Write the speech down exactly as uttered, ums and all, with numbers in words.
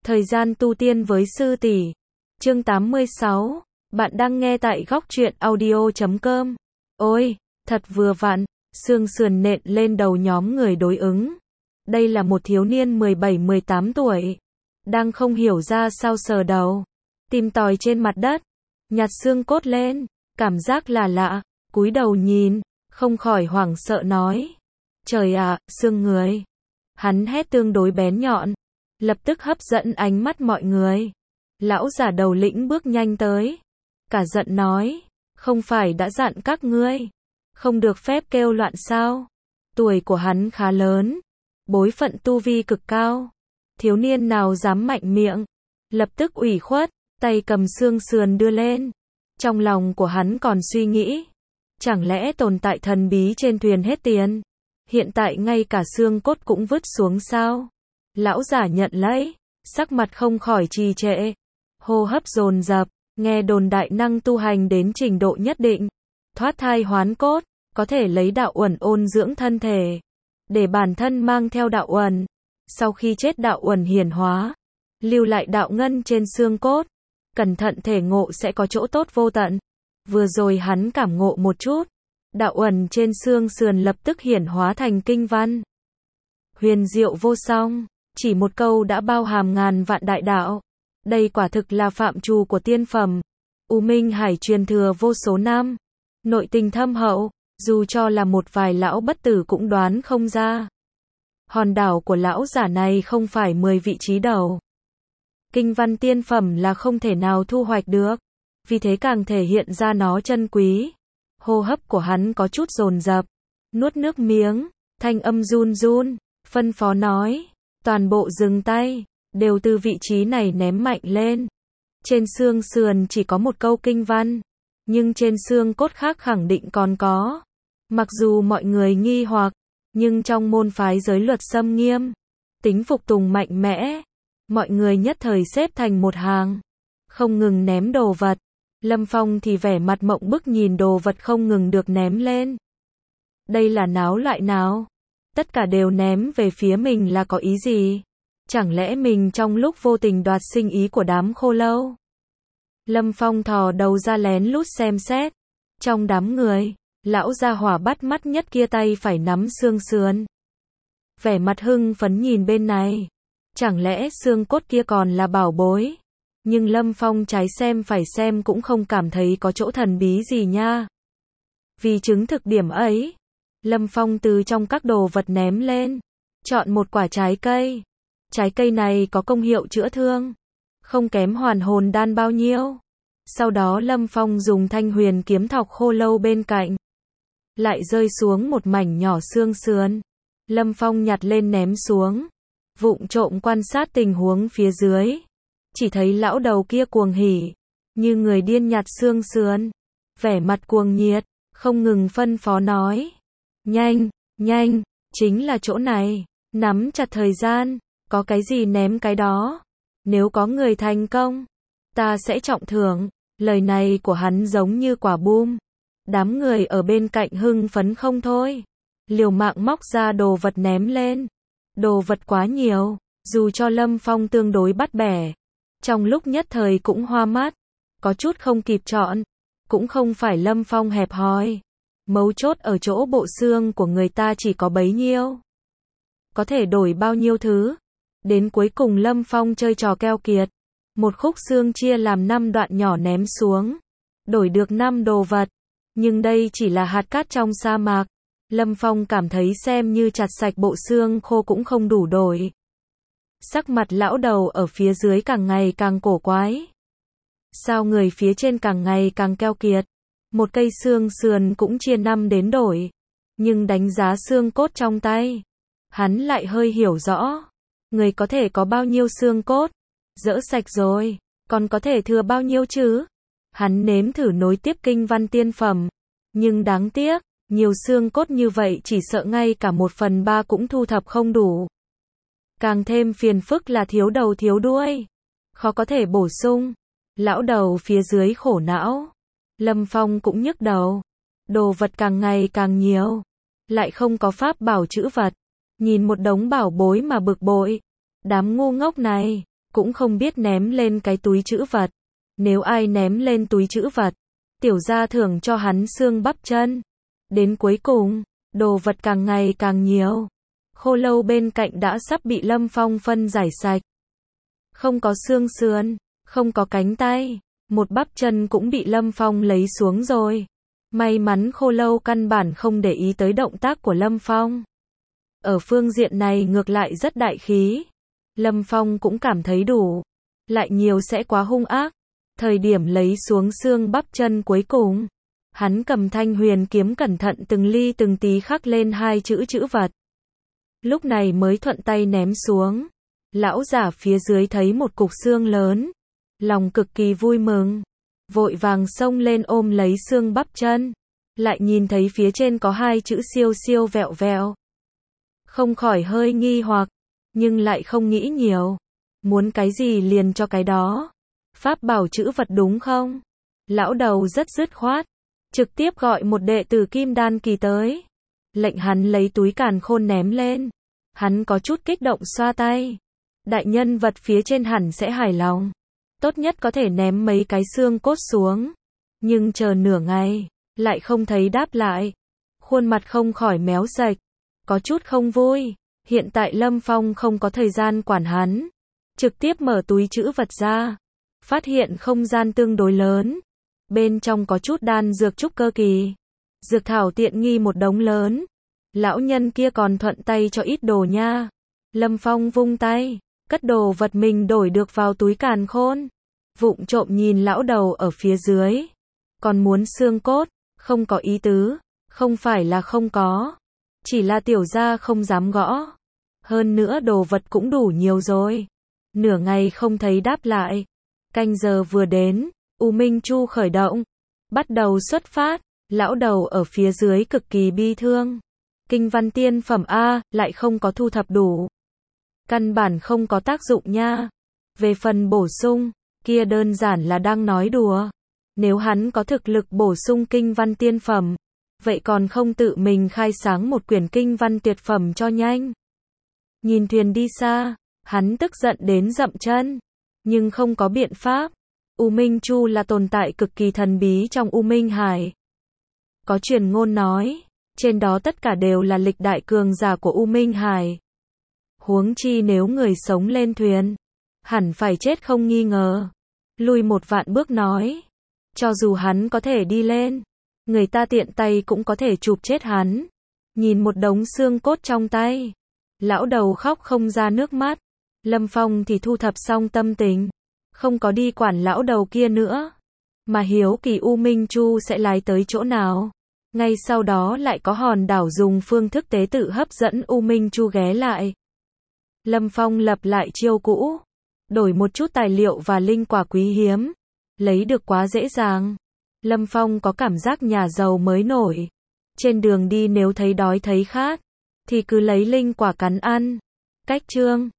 Thời gian tu tiên với sư tỷ. Chương tám mươi sáu. Bạn đang nghe tại góc truyện audio chấm com. Ôi, thật vừa vặn, xương sườn nện lên đầu nhóm người đối ứng. Đây là một thiếu niên mười bảy mười tám tuổi, đang không hiểu ra sao sờ đầu, tìm tòi trên mặt đất, nhặt xương cốt lên, cảm giác là lạ, cúi đầu nhìn, không khỏi hoảng sợ nói: "Trời ạ, xương người." Hắn hét tương đối bén nhọn, lập tức hấp dẫn ánh mắt mọi người. Lão giả đầu lĩnh bước nhanh tới, cả giận nói: "Không phải đã dặn các ngươi, không được phép kêu loạn sao?" Tuổi của hắn khá lớn, bối phận tu vi cực cao. Thiếu niên nào dám mạnh miệng, lập tức ủy khuất, tay cầm xương sườn đưa lên. Trong lòng của hắn còn suy nghĩ, chẳng lẽ tồn tại thần bí trên thuyền hết tiền, hiện tại ngay cả xương cốt cũng vứt xuống sao? Lão giả nhận lấy, sắc mặt không khỏi trì trệ, hô hấp dồn dập, nghe đồn đại năng tu hành đến trình độ nhất định, thoát thai hoán cốt, có thể lấy đạo uẩn ôn dưỡng thân thể, để bản thân mang theo đạo uẩn, sau khi chết đạo uẩn hiển hóa, lưu lại đạo ngân trên xương cốt, cẩn thận thể ngộ sẽ có chỗ tốt vô tận. Vừa rồi hắn cảm ngộ một chút, đạo uẩn trên xương sườn lập tức hiển hóa thành kinh văn. Huyền diệu vô song, chỉ một câu đã bao hàm ngàn vạn đại đạo. Đây quả thực là phạm trù của tiên phẩm. U Minh Hải truyền thừa vô số năm, nội tình thâm hậu, dù cho là một vài lão bất tử cũng đoán không ra. Hòn đảo của lão giả này không phải mười vị trí đầu. Kinh văn tiên phẩm là không thể nào thu hoạch được, vì thế càng thể hiện ra nó chân quý. Hô hấp của hắn có chút dồn dập, nuốt nước miếng, thanh âm run run, phân phó nói: "Toàn bộ dừng tay, đều từ vị trí này ném mạnh lên." Trên xương sườn chỉ có một câu kinh văn, nhưng trên xương cốt khác khẳng định còn có. Mặc dù mọi người nghi hoặc, nhưng trong môn phái giới luật xâm nghiêm, tính phục tùng mạnh mẽ, mọi người nhất thời xếp thành một hàng, không ngừng ném đồ vật. Lâm Phong thì vẻ mặt mộng bức nhìn đồ vật không ngừng được ném lên. Đây là náo loại nào? Tất cả đều ném về phía mình là có ý gì? Chẳng lẽ mình trong lúc vô tình đoạt sinh ý của đám khô lâu? Lâm Phong thò đầu ra lén lút xem xét. Trong đám người, lão gia hỏa bắt mắt nhất kia tay phải nắm xương sườn, vẻ mặt hưng phấn nhìn bên này. Chẳng lẽ xương cốt kia còn là bảo bối? Nhưng Lâm Phong trái xem phải xem cũng không cảm thấy có chỗ thần bí gì nha. Vì chứng thực điểm ấy, Lâm Phong từ trong các đồ vật ném lên, chọn một quả trái cây. Trái cây này có công hiệu chữa thương, không kém hoàn hồn đan bao nhiêu. Sau đó Lâm Phong dùng thanh huyền kiếm thọc khô lâu bên cạnh, lại rơi xuống một mảnh nhỏ xương sườn. Lâm Phong nhặt lên ném xuống, vụng trộm quan sát tình huống phía dưới. Chỉ thấy lão đầu kia cuồng hỉ, như người điên nhặt xương sườn, vẻ mặt cuồng nhiệt, không ngừng phân phó nói: "Nhanh, nhanh, chính là chỗ này, nắm chặt thời gian, có cái gì ném cái đó. Nếu có người thành công, ta sẽ trọng thưởng." Lời này của hắn giống như quả bom. Đám người ở bên cạnh hưng phấn không thôi, liều mạng móc ra đồ vật ném lên. Đồ vật quá nhiều, dù cho Lâm Phong tương đối bắt bẻ, trong lúc nhất thời cũng hoa mắt, có chút không kịp chọn. Cũng không phải Lâm Phong hẹp hòi, mấu chốt ở chỗ bộ xương của người ta chỉ có bấy nhiêu, có thể đổi bao nhiêu thứ. Đến cuối cùng Lâm Phong chơi trò keo kiệt, một khúc xương chia làm năm đoạn nhỏ ném xuống, đổi được năm đồ vật. Nhưng đây chỉ là hạt cát trong sa mạc. Lâm Phong cảm thấy xem như chặt sạch bộ xương khô cũng không đủ đổi. Sắc mặt lão đầu ở phía dưới càng ngày càng cổ quái. Sao người phía trên càng ngày càng keo kiệt? Một cây xương sườn cũng chia năm đến đổi, nhưng đánh giá xương cốt trong tay, hắn lại hơi hiểu rõ. Người có thể có bao nhiêu xương cốt, dỡ sạch rồi, còn có thể thừa bao nhiêu chứ? Hắn nếm thử nối tiếp kinh văn tiên phẩm, nhưng đáng tiếc, nhiều xương cốt như vậy chỉ sợ ngay cả một phần ba cũng thu thập không đủ. Càng thêm phiền phức là thiếu đầu thiếu đuôi, khó có thể bổ sung. Lão đầu phía dưới khổ não, Lâm Phong cũng nhức đầu. Đồ vật càng ngày càng nhiều, lại không có pháp bảo chữ vật, nhìn một đống bảo bối mà bực bội. Đám ngu ngốc này, cũng không biết ném lên cái túi trữ vật. Nếu ai ném lên túi trữ vật, tiểu gia thưởng cho hắn xương bắp chân. Đến cuối cùng, đồ vật càng ngày càng nhiều. Khô lâu bên cạnh đã sắp bị Lâm Phong phân giải sạch. Không có xương sườn, không có cánh tay, một bắp chân cũng bị Lâm Phong lấy xuống rồi. May mắn khô lâu căn bản không để ý tới động tác của Lâm Phong. Ở phương diện này ngược lại rất đại khí. Lâm Phong cũng cảm thấy đủ. Lại nhiều sẽ quá hung ác. Thời điểm lấy xuống xương bắp chân cuối cùng, hắn cầm thanh huyền kiếm cẩn thận từng ly từng tí khắc lên hai chữ chữ vật. Lúc này mới thuận tay ném xuống. Lão giả phía dưới thấy một cục xương lớn, lòng cực kỳ vui mừng, vội vàng xông lên ôm lấy xương bắp chân, lại nhìn thấy phía trên có hai chữ siêu siêu vẹo vẹo. Không khỏi hơi nghi hoặc, nhưng lại không nghĩ nhiều. Muốn cái gì liền cho cái đó. Pháp bảo chữ vật đúng không? Lão đầu rất dứt khoát, trực tiếp gọi một đệ tử kim đan kỳ tới. Lệnh hắn lấy túi càn khôn ném lên. Hắn có chút kích động xoa tay. Đại nhân vật phía trên hẳn sẽ hài lòng. Tốt nhất có thể ném mấy cái xương cốt xuống. Nhưng chờ nửa ngày, lại không thấy đáp lại. Khuôn mặt không khỏi méo sạch. Có chút không vui. Hiện tại Lâm Phong không có thời gian quản hắn. Trực tiếp mở túi trữ vật ra. Phát hiện không gian tương đối lớn. Bên trong có chút đan dược trúc cơ kỳ. Dược thảo tiện nghi một đống lớn. Lão nhân kia còn thuận tay cho ít đồ nha. Lâm Phong vung tay, cất đồ vật mình đổi được vào túi càn khôn. Vụng trộm nhìn lão đầu ở phía dưới. Còn muốn xương cốt, không có ý tứ. Không phải là không có. Chỉ là tiểu gia không dám gõ. Hơn nữa đồ vật cũng đủ nhiều rồi. Nửa ngày không thấy đáp lại. Canh giờ vừa đến, U Minh Chu khởi động. Bắt đầu xuất phát. Lão đầu ở phía dưới cực kỳ bi thương. Kinh văn tiên phẩm A, lại không có thu thập đủ. Căn bản không có tác dụng nha. Về phần bổ sung, kia đơn giản là đang nói đùa. Nếu hắn có thực lực bổ sung kinh văn tiên phẩm, vậy còn không tự mình khai sáng một quyển kinh văn tuyệt phẩm cho nhanh. Nhìn thuyền đi xa, hắn tức giận đến dậm chân. Nhưng không có biện pháp. U Minh Chu là tồn tại cực kỳ thần bí trong U Minh Hải. Có truyền ngôn nói, trên đó tất cả đều là lịch đại cường giả của U Minh Hải. Huống chi nếu người sống lên thuyền, hẳn phải chết không nghi ngờ. Lùi một vạn bước nói, cho dù hắn có thể đi lên, người ta tiện tay cũng có thể chụp chết hắn. Nhìn một đống xương cốt trong tay, lão đầu khóc không ra nước mắt. Lâm Phong thì thu thập xong tâm tình, không có đi quản lão đầu kia nữa, mà hiếu kỳ U Minh Chu sẽ lái tới chỗ nào. Ngay sau đó lại có hòn đảo dùng phương thức tế tự hấp dẫn U Minh Chu ghé lại. Lâm Phong lập lại chiêu cũ, đổi một chút tài liệu và linh quả quý hiếm, lấy được quá dễ dàng. Lâm Phong có cảm giác nhà giàu mới nổi. Trên đường đi nếu thấy đói thấy khát, thì cứ lấy linh quả cắn ăn. Cách chương